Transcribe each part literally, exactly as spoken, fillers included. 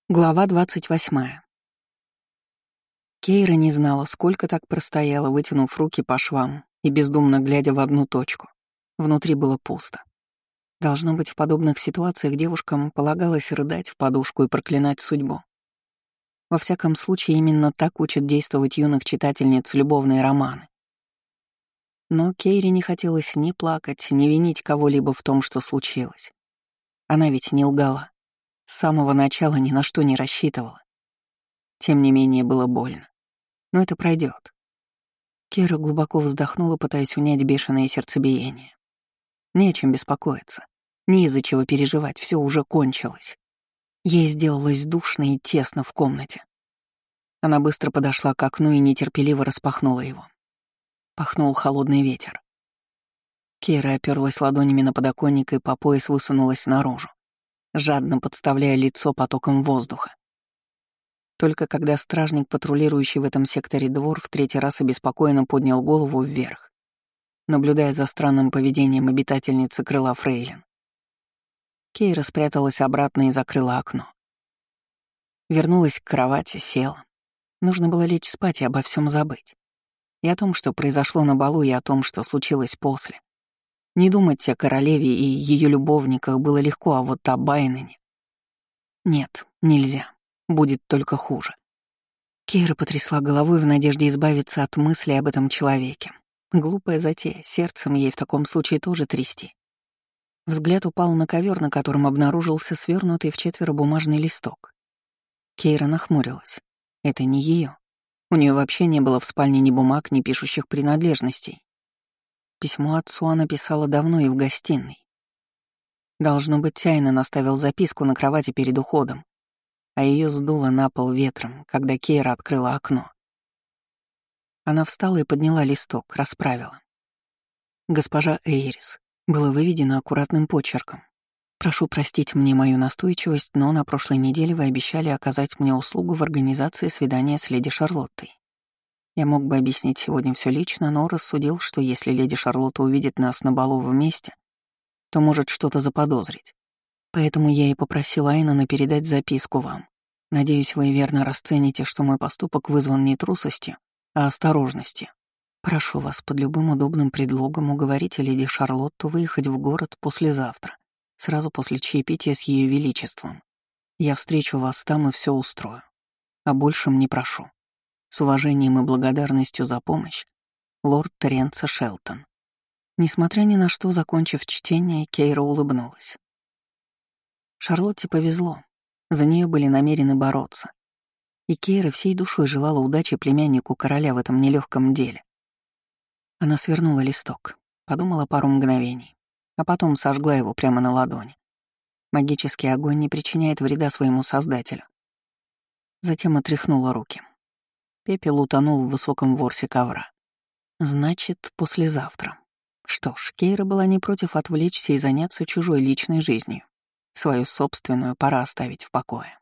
Глава двадцать восьмая. Кейра не знала, сколько так простояла, вытянув руки по швам и бездумно глядя в одну точку. Внутри было пусто. Должно быть, в подобных ситуациях девушкам полагалось рыдать в подушку и проклинать судьбу. Во всяком случае, именно так учат действовать юных читательниц любовные романы. Но Кейре не хотелось ни плакать, ни винить кого-либо в том, что случилось. Она ведь не лгала. С самого начала ни на что не рассчитывала. Тем не менее, было больно. Но это пройдет. Кира глубоко вздохнула, пытаясь унять бешеное сердцебиение. Не о чем беспокоиться. Не из-за чего переживать, все уже кончилось. Ей сделалось душно и тесно в комнате. Она быстро подошла к окну и нетерпеливо распахнула его. Пахнул холодный ветер. Кира оперлась ладонями на подоконник и по пояс высунулась наружу, жадно подставляя лицо потоком воздуха. Только когда стражник, патрулирующий в этом секторе двор, в третий раз обеспокоенно поднял голову вверх, наблюдая за странным поведением обитательницы крыла фрейлин, Кейра спряталась обратно и закрыла окно. Вернулась к кровати, села. Нужно было лечь спать и обо всем забыть. И о том, что произошло на балу, и о том, что случилось после. Не думать о королеве и ее любовниках было легко, а вот о Байнене... Нет, нельзя. Будет только хуже. Кейра потрясла головой в надежде избавиться от мысли об этом человеке. Глупая затея, сердцем ей в таком случае тоже трясти. Взгляд упал на ковер, на котором обнаружился свернутый в четверо бумажный листок. Кейра нахмурилась. Это не ее. У нее вообще не было в спальне ни бумаг, ни пишущих принадлежностей. Письмо отцу она писала давно и в гостиной. Должно быть, Тайнен оставил записку на кровати перед уходом, а ее сдуло на пол ветром, когда Кейра открыла окно. Она встала и подняла листок, расправила. «Госпожа Эйрис», было выведено аккуратным почерком. «Прошу простить мне мою настойчивость, но на прошлой неделе вы обещали оказать мне услугу в организации свидания с леди Шарлоттой. Я мог бы объяснить сегодня все лично, но рассудил, что если леди Шарлотта увидит нас на балу вместе, то может что-то заподозрить. Поэтому я и попросила Айнана передать записку вам. Надеюсь, вы верно расцените, что мой поступок вызван не трусостью, а осторожностью. Прошу вас под любым удобным предлогом уговорить леди Шарлотту выехать в город послезавтра, сразу после чаепития с Ее Величеством. Я встречу вас там и все устрою. А большем не прошу. С уважением и благодарностью за помощь, лорд Теренца Шелтон». Несмотря ни на что, закончив чтение, Кейра улыбнулась. Шарлотте повезло. За нее были намерены бороться. И Кейра всей душой желала удачи племяннику короля в этом нелегком деле. Она свернула листок, подумала пару мгновений, а потом сожгла его прямо на ладони. Магический огонь не причиняет вреда своему создателю. Затем отряхнула руки. Пепел утонул в высоком ворсе ковра. Значит, послезавтра. Что ж, Кейра была не против отвлечься и заняться чужой личной жизнью. Свою собственную пора оставить в покое.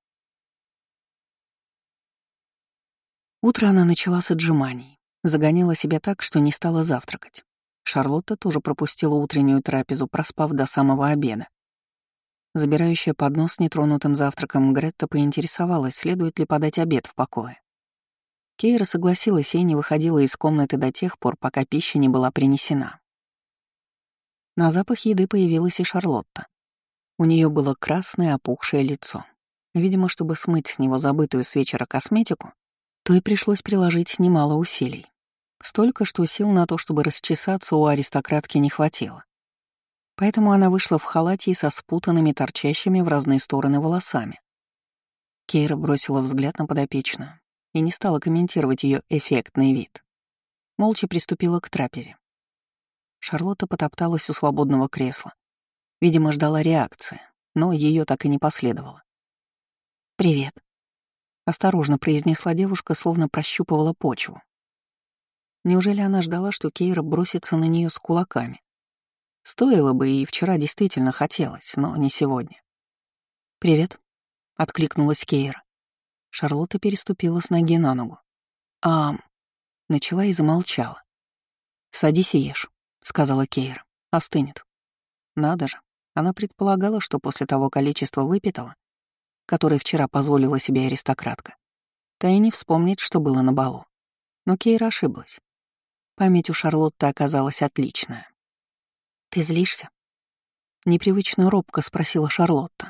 Утро она начала с отжиманий. Загоняла себя так, что не стала завтракать. Шарлотта тоже пропустила утреннюю трапезу, проспав до самого обеда. Забирающая поднос с нетронутым завтраком, Гретта поинтересовалась, следует ли подать обед в покое. Кейра согласилась и не выходила из комнаты до тех пор, пока пища не была принесена. На запах еды появилась и Шарлотта. У нее было красное опухшее лицо. Видимо, чтобы смыть с него забытую с вечера косметику, то и пришлось приложить немало усилий. Столько, что сил на то, чтобы расчесаться, у аристократки не хватило. Поэтому она вышла в халате и со спутанными, торчащими в разные стороны волосами. Кейра бросила взгляд на подопечную и не стала комментировать ее эффектный вид. Молча приступила к трапезе. Шарлотта потопталась у свободного кресла. Видимо, ждала реакции, но ее так и не последовало. «Привет», — осторожно произнесла девушка, словно прощупывала почву. Неужели она ждала, что Кейра бросится на нее с кулаками? Стоило бы, и вчера действительно хотелось, но не сегодня. «Привет», — откликнулась Кейра. Шарлотта переступила с ноги на ногу. «А...» — начала и замолчала. «Садись и ешь», — сказала Кейра. «Остынет». Надо же, она предполагала, что после того количества выпитого который вчера позволила себе аристократка. Та и не вспомнит, что было на балу. Но Кейра ошиблась. Память у Шарлотты оказалась отличная. «Ты злишься?» — непривычно робко спросила Шарлотта.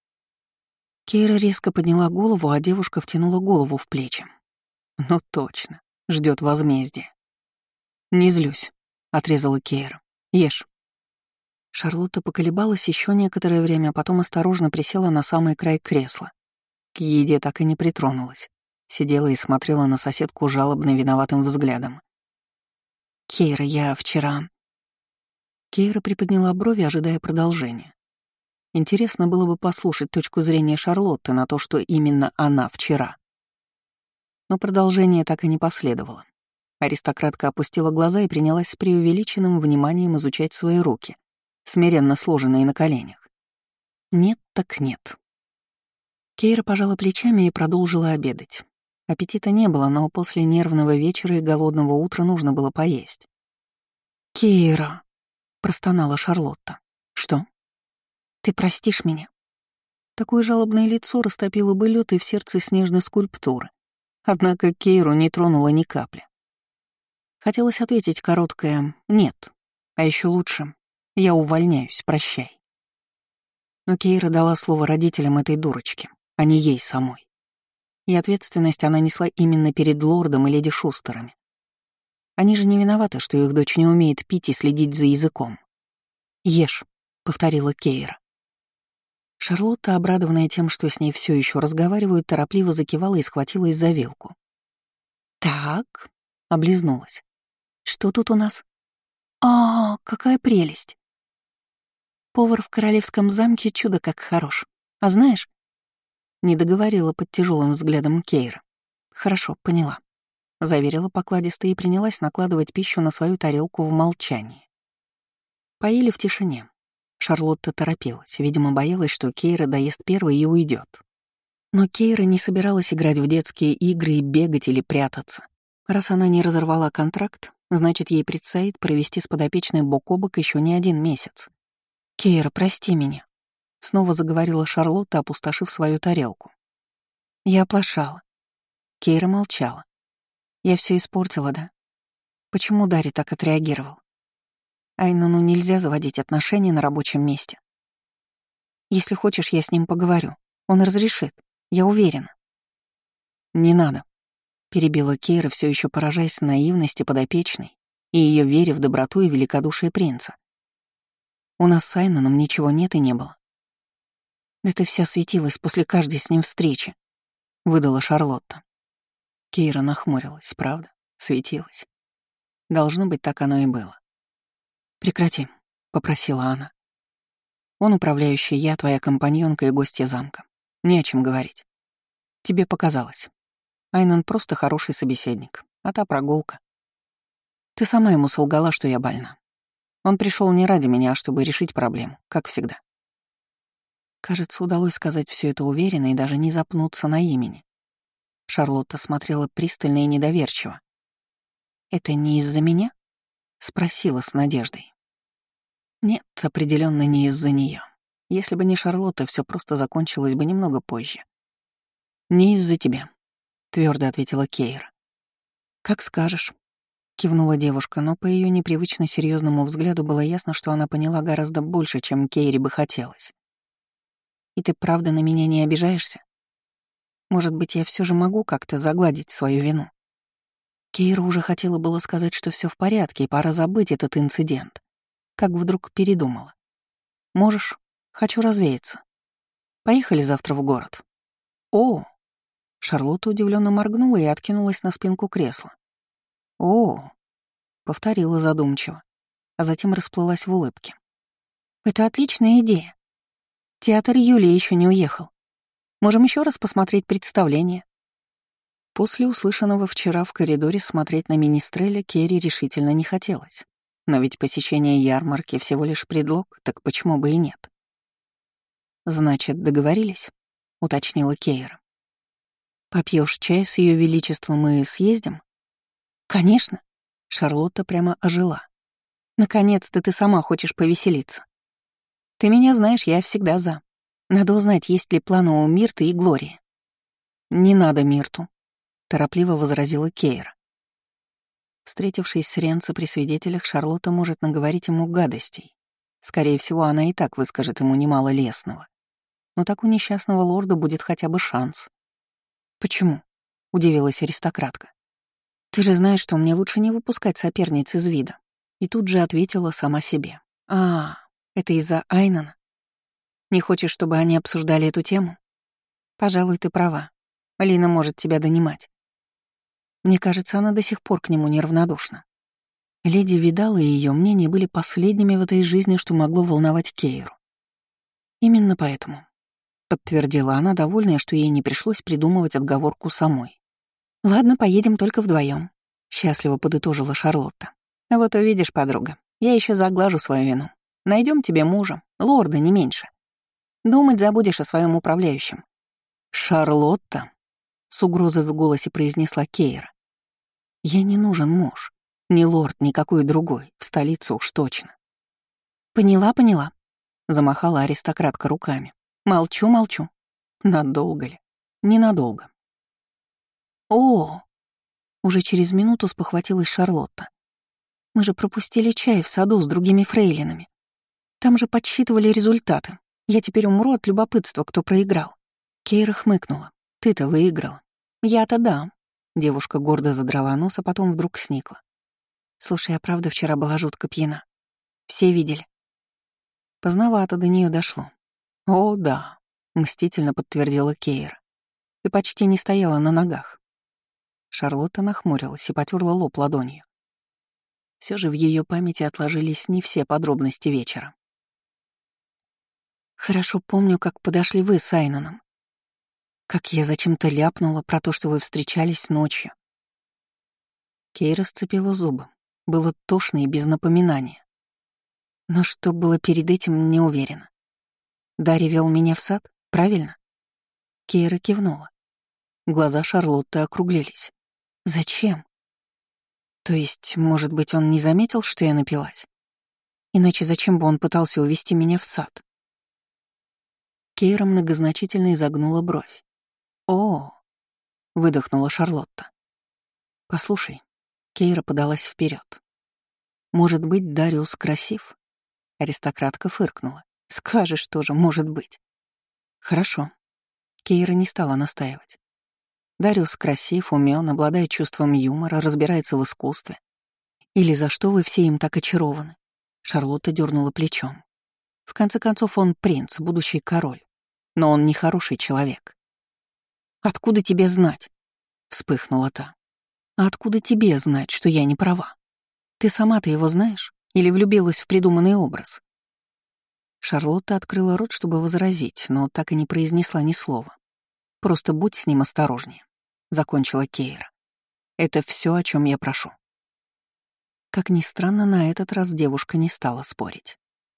Кейра резко подняла голову, а девушка втянула голову в плечи. «Ну точно, ждет возмездия». «Не злюсь», — отрезала Кейра. «Ешь». Шарлотта поколебалась еще некоторое время, а потом осторожно присела на самый край кресла. К еде так и не притронулась. Сидела и смотрела на соседку жалобно виноватым взглядом. «Кейра, я вчера...» Кейра приподняла брови, ожидая продолжения. Интересно было бы послушать точку зрения Шарлотты на то, что именно она вчера. Но продолжение так и не последовало. Аристократка опустила глаза и принялась с преувеличенным вниманием изучать свои руки, смиренно сложенные на коленях. Нет так нет. Кейра пожала плечами и продолжила обедать. Аппетита не было, но после нервного вечера и голодного утра нужно было поесть. «Кейра», — простонала Шарлотта. «Что? Ты простишь меня?» Такое жалобное лицо растопило бы лед и в сердце снежной скульптуры. Однако Кейру не тронула ни капли. Хотелось ответить короткое «нет», а еще лучше «я увольняюсь, прощай». Но Кейра дала слово родителям этой дурочки, а не ей самой. И ответственность она несла именно перед лордом и леди Шустерами. Они же не виноваты, что их дочь не умеет пить и следить за языком. «Ешь», — повторила Кейра. Шарлотта, обрадованная тем, что с ней все еще разговаривают, торопливо закивала и схватилась за вилку. «Так», — облизнулась. «Что тут у нас? А, какая прелесть! Повар в королевском замке чудо как хорош. А знаешь...» Не договорила под тяжелым взглядом Кейра. «Хорошо, поняла», — заверила покладисто и принялась накладывать пищу на свою тарелку в молчании. Поели в тишине. Шарлотта торопилась, видимо, боялась, что Кейра доест первой и уйдет. Но Кейра не собиралась играть в детские игры и бегать или прятаться. Раз она не разорвала контракт, значит, ей предстоит провести с подопечной бок о бок еще не один месяц. «Кейра, прости меня», — снова заговорила Шарлотта, опустошив свою тарелку. «Я оплошала». Кейра молчала. «Я все испортила, да? Почему Дарри так отреагировал? Айнону нельзя заводить отношения на рабочем месте. Если хочешь, я с ним поговорю. Он разрешит, я уверена». «Не надо», — перебила Кейра, все еще поражаясь наивности подопечной и ее вере в доброту и великодушие принца. «У нас с Айноном ничего нет и не было». «Да ты вся светилась после каждой с ним встречи», — выдала Шарлотта. Кейра нахмурилась, правда, светилась. Должно быть, так оно и было. «Прекрати», — попросила она. «Он управляющий, я твоя компаньонка и гостья замка. Не о чем говорить. Тебе показалось. Айнон просто хороший собеседник, а та прогулка. Ты сама ему солгала, что я больна. Он пришел не ради меня, а чтобы решить проблему, как всегда». Кажется, удалось сказать все это уверенно и даже не запнуться на имени. Шарлотта смотрела пристально и недоверчиво. «Это не из-за меня?» — спросила с надеждой. Нет, определенно не из-за нее. Если бы не Шарлотта, все просто закончилось бы немного позже. «Не из-за тебя», — твердо ответила Кейра. «Как скажешь», — кивнула девушка, но по ее непривычно серьезному взгляду было ясно, что она поняла гораздо больше, чем Кейре бы хотелось. «И ты правда на меня не обижаешься? Может быть, я все же могу как-то загладить свою вину?» Кейра уже хотела было сказать, что все в порядке и пора забыть этот инцидент, как вдруг передумала. «Можешь, хочу развеяться. Поехали завтра в город». «О!» Шарлотта удивленно моргнула и откинулась на спинку кресла. «О!» — повторила задумчиво, а затем расплылась в улыбке. «Это отличная идея. Театр Юлии еще не уехал. Можем еще раз посмотреть представление». После услышанного вчера в коридоре смотреть на Министреля Керри решительно не хотелось. Но ведь посещение ярмарки всего лишь предлог, так почему бы и нет? «Значит, договорились?» — уточнила Кейра. «Попьешь чай с Ее Величеством и съездим?» «Конечно!» — Шарлотта прямо ожила. «Наконец-то ты сама хочешь повеселиться. Ты меня знаешь, я всегда за. Надо узнать, есть ли планы у Мирты и Глории». «Не надо Мирту», — торопливо возразила Кейра. Встретившись с Ренцо при свидетелях, Шарлотта может наговорить ему гадостей. Скорее всего, она и так выскажет ему немало лестного. Но так у несчастного лорда будет хотя бы шанс. «Почему?» — удивилась аристократка. «Ты же знаешь, что мне лучше не выпускать соперниц из вида». И тут же ответила сама себе. «А, это из-за Айнана? Не хочешь, чтобы они обсуждали эту тему? Пожалуй, ты права. Лина может тебя донимать. Мне кажется, она до сих пор к нему неравнодушна». Леди Видал и ее мнения были последними в этой жизни, что могло волновать Кейру. «Именно поэтому», — подтвердила она, довольная, что ей не пришлось придумывать отговорку самой. «Ладно, поедем только вдвоем», — счастливо подытожила Шарлотта. «Вот увидишь, подруга, я еще заглажу свою вину. Найдем тебе мужа, лорда не меньше. Думать забудешь о своем управляющем». «Шарлотта», — с угрозой в голосе произнесла Кейра. «Я не нужен муж, ни лорд, ни какой другой, в столице уж точно». «Поняла, поняла», — замахала аристократка руками. «Молчу, молчу. Надолго ли? Ненадолго». «О!» — уже через минуту спохватилась Шарлотта. «Мы же пропустили чай в саду с другими фрейлинами. Там же подсчитывали результаты. Я теперь умру от любопытства, кто проиграл». Кейра хмыкнула. «Ты-то выиграла». «Я-то да». Девушка гордо задрала нос, а потом вдруг сникла. «Слушай, я правда вчера была жутко пьяна. Все видели?» Поздновато до нее дошло. «О, да», — мстительно подтвердила Кейра. «Ты почти не стояла на ногах». Шарлотта нахмурилась и потерла лоб ладонью. Все же в ее памяти отложились не все подробности вечера. «Хорошо помню, как подошли вы с Айнаном. Как я зачем-то ляпнула про то, что вы встречались ночью». Кейра сцепила зубы. Было тошно и без напоминания. Но что было перед этим, не уверена. Дарья вел меня в сад, правильно? Кейра кивнула. Глаза Шарлотты округлились. «Зачем? То есть, может быть, он не заметил, что я напилась? Иначе зачем бы он пытался увести меня в сад?» Кейра многозначительно изогнула бровь. «О!» — выдохнула Шарлотта. «Послушай», — Кейра подалась вперед. «Может быть, Дариус красив?» Аристократка фыркнула. «Скажешь тоже, может быть». «Хорошо». Кейра не стала настаивать. Дариус красив, умён, обладает чувством юмора, разбирается в искусстве. Или за что вы все им так очарованы? Шарлотта дернула плечом. В конце концов, он принц, будущий король. Но он не хороший человек. «Откуда тебе знать?» — вспыхнула та. «А откуда тебе знать, что я не права? Ты сама-то его знаешь? Или влюбилась в придуманный образ?» Шарлотта открыла рот, чтобы возразить, но так и не произнесла ни слова. «Просто будь с ним осторожнее», — закончила Кейра. «Это все, о чем я прошу». Как ни странно, на этот раз девушка не стала спорить.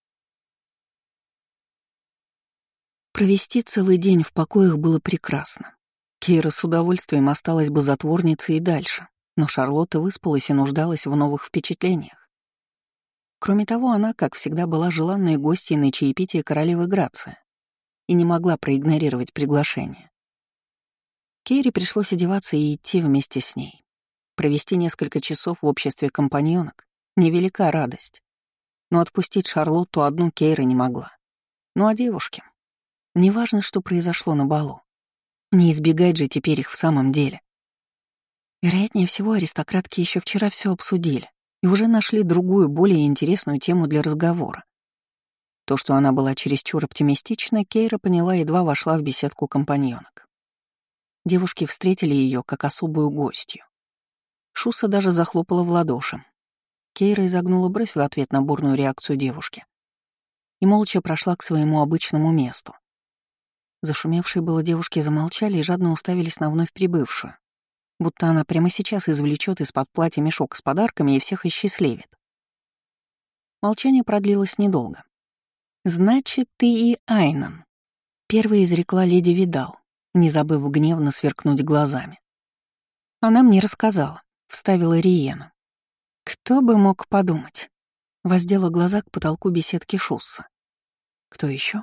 Провести целый день в покоях было прекрасно. Кейра с удовольствием осталась бы затворницей и дальше, но Шарлотта выспалась и нуждалась в новых впечатлениях. Кроме того, она, как всегда, была желанной гостьей на чаепитии королевы Грации и не могла проигнорировать приглашение. Кейре пришлось одеваться и идти вместе с ней. Провести несколько часов в обществе компаньонок — невелика радость. Но отпустить Шарлотту одну Кейра не могла. Ну а девушке? Неважно, что произошло на балу. Не избегать же теперь их в самом деле. Вероятнее всего, аристократки еще вчера все обсудили и уже нашли другую, более интересную тему для разговора. То, что она была чересчур оптимистична, Кейра поняла, едва вошла в беседку компаньонок. Девушки встретили ее как особую гостью. Шуса даже захлопала в ладоши. Кейра изогнула бровь в ответ на бурную реакцию девушки и молча прошла к своему обычному месту. Зашумевшие было девушки замолчали и жадно уставились на вновь прибывшую, будто она прямо сейчас извлечет из-под платья мешок с подарками и всех осчастливит. Молчание продлилось недолго. «Значит, ты и Айнан», — первой изрекла леди Видал, не забыв гневно сверкнуть глазами. «Она мне рассказала», — вставила Риена. «Кто бы мог подумать?» — воздела глаза к потолку беседки Шусса. «Кто еще?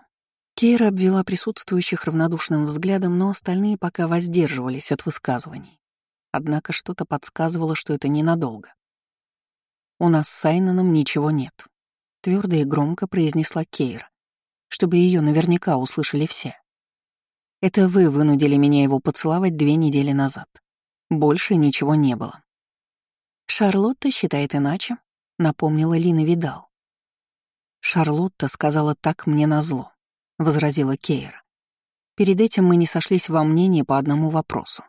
Кейра обвела присутствующих равнодушным взглядом, но остальные пока воздерживались от высказываний. Однако что-то подсказывало, что это ненадолго. «У нас с Сайноном ничего нет», — твердо и громко произнесла Кейра, чтобы ее наверняка услышали все. «Это вы вынудили меня его поцеловать две недели назад. Больше ничего не было». «Шарлотта считает иначе», — напомнила Лина Видал. «Шарлотта сказала так мне назло», — возразила Кейра. «Перед этим мы не сошлись во мнении по одному вопросу».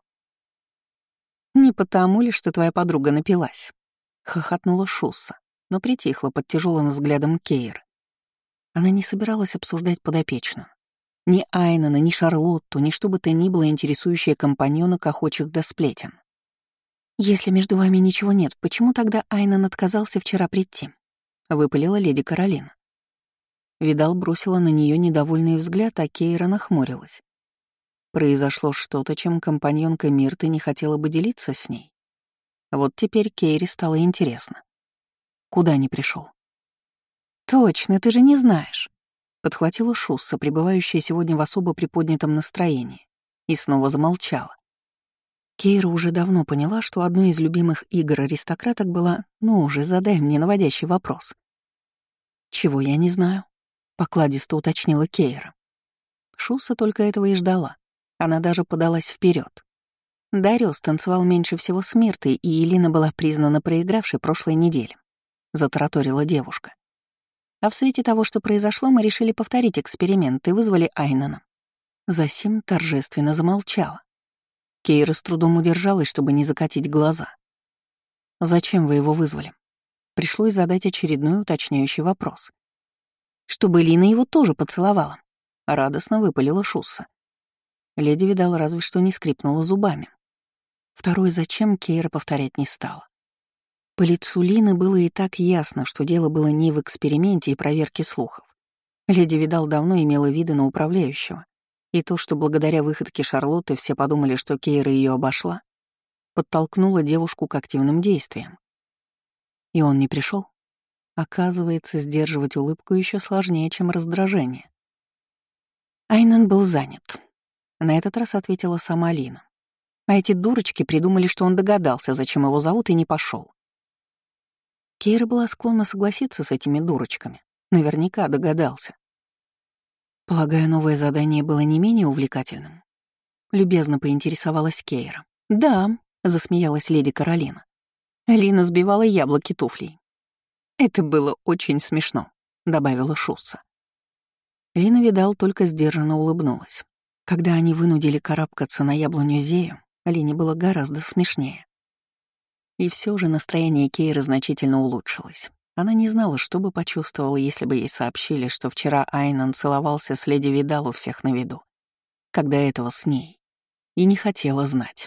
«Не потому ли, что твоя подруга напилась?» — хохотнула Шусса, но притихла под тяжелым взглядом Кейры. Она не собиралась обсуждать подопечную. Ни Айнана, ни Шарлотту, ни что бы то ни было интересующее компаньонок охочих до сплетен. «Если между вами ничего нет, почему тогда Айнан отказался вчера прийти?» — выпалила леди Каролина. Видал бросила на нее недовольный взгляд, а Кейра нахмурилась. Произошло что-то, чем компаньонка Мирты не хотела бы делиться с ней. Вот теперь Кейре стало интересно. Куда не пришел? «Точно, ты же не знаешь», — подхватила Шусса, пребывающая сегодня в особо приподнятом настроении, и снова замолчала. Кейра уже давно поняла, что одной из любимых игр аристократок была «ну уже, задай мне наводящий вопрос». «Чего я не знаю?» — покладисто уточнила Кейра. Шусса только этого и ждала. Она даже подалась вперед. Дариус танцевал меньше всего с Миртой, и Элина была признана проигравшей прошлой неделе, затараторила девушка. А в свете того, что произошло, мы решили повторить эксперимент и вызвали Айнана. Засим торжественно замолчала. Кейра с трудом удержалась, чтобы не закатить глаза. «Зачем вы его вызвали?» Пришлось задать очередной уточняющий вопрос. «Чтобы Лина его тоже поцеловала», — радостно выпалила Шусса. Леди Видал разве что не скрипнула зубами. Второй «зачем» Кейра повторять не стала. По лицу Лины было и так ясно, что дело было не в эксперименте и проверке слухов. Леди Видал давно имела виды на управляющего, и то, что благодаря выходке Шарлотты все подумали, что Кейра ее обошла, подтолкнуло девушку к активным действиям. И он не пришел. Оказывается, сдерживать улыбку еще сложнее, чем раздражение. Айнан был занят. На этот раз ответила сама Лина. А эти дурочки придумали, что он догадался, зачем его зовут, и не пошел. Кейра была склонна согласиться с этими дурочками. Наверняка догадался. Полагаю, новое задание было не менее увлекательным. Любезно поинтересовалась Кейра. «Да», — засмеялась леди Каролина. Лина сбивала яблоки туфлей. «Это было очень смешно», — добавила Шусса. Лина Видал только сдержанно улыбнулась. Когда они вынудили карабкаться на яблоню Зею, Лине было гораздо смешнее. И все же настроение Кейры значительно улучшилось. Она не знала, что бы почувствовала, если бы ей сообщили, что вчера Айнан целовался с леди Видал у всех на виду, когда этого с ней, и не хотела знать.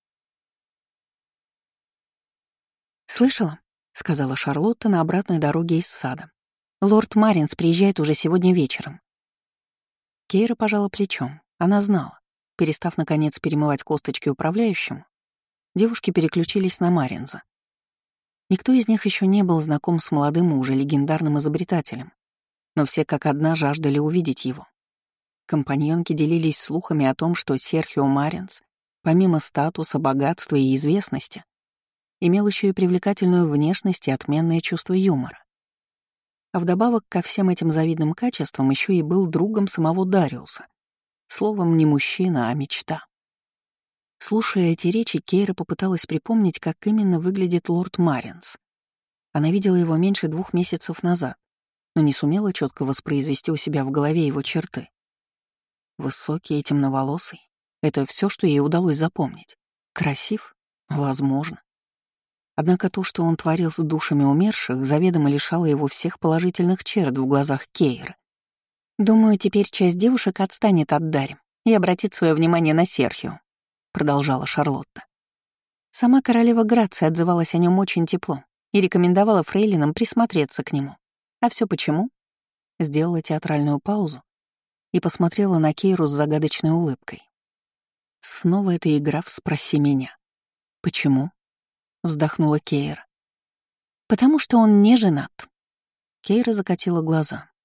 «Слышала?» — сказала Шарлотта на обратной дороге из сада. «Лорд Маринс приезжает уже сегодня вечером». Кейра пожала плечом. Она знала. Перестав, наконец, перемывать косточки управляющему, девушки переключились на Маринза. Никто из них еще не был знаком с молодым и уже легендарным изобретателем, но все как одна жаждали увидеть его. Компаньонки делились слухами о том, что Серхио Маринс, помимо статуса, богатства и известности, имел еще и привлекательную внешность и отменное чувство юмора. А вдобавок ко всем этим завидным качествам еще и был другом самого Дариуса. Словом, не мужчина, а мечта. Слушая эти речи, Кейра попыталась припомнить, как именно выглядит лорд Маринс. Она видела его меньше двух месяцев назад, но не сумела четко воспроизвести у себя в голове его черты. Высокий и темноволосый — это все, что ей удалось запомнить. Красив? Возможно. Однако то, что он творил с душами умерших, заведомо лишало его всех положительных черт в глазах Кейры. «Думаю, теперь часть девушек отстанет от Дари и обратит свое внимание на Серхио», — продолжала Шарлотта. Сама королева Грация отзывалась о нем очень тепло и рекомендовала фрейлинам присмотреться к нему. А все почему? Сделала театральную паузу и посмотрела на Кейру с загадочной улыбкой. Снова эта игра в «Спроси меня». «Почему?» — вздохнула Кейра. «Потому что он не женат». Кейра закатила глаза.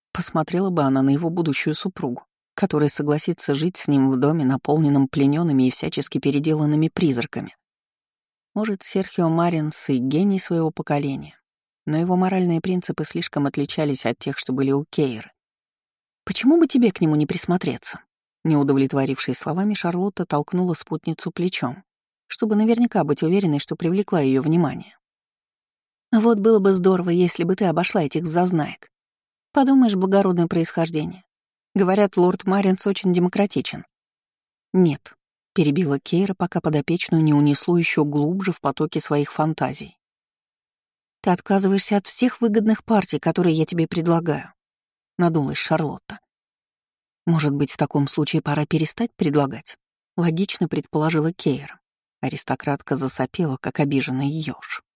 Посмотрела бы она на его будущую супругу, которая согласится жить с ним в доме, наполненном плененными и всячески переделанными призраками. Может, Серхио Маринс и гений своего поколения, но его моральные принципы слишком отличались от тех, что были у Кейры. «Почему бы тебе к нему не присмотреться?» Не удовлетворившись словами, Шарлотта толкнула спутницу плечом, чтобы наверняка быть уверенной, что привлекла ее внимание. «Вот было бы здорово, если бы ты обошла этих зазнаек. Подумаешь, благородное происхождение. Говорят, лорд Маринс очень демократичен». «Нет», — перебила Кейра, пока подопечную не унесло еще глубже в потоке своих фантазий. «Ты отказываешься от всех выгодных партий, которые я тебе предлагаю», — надулась Шарлотта. «Может быть, в таком случае пора перестать предлагать?» — логично предположила Кейра. Аристократка засопела, как обиженный ёж.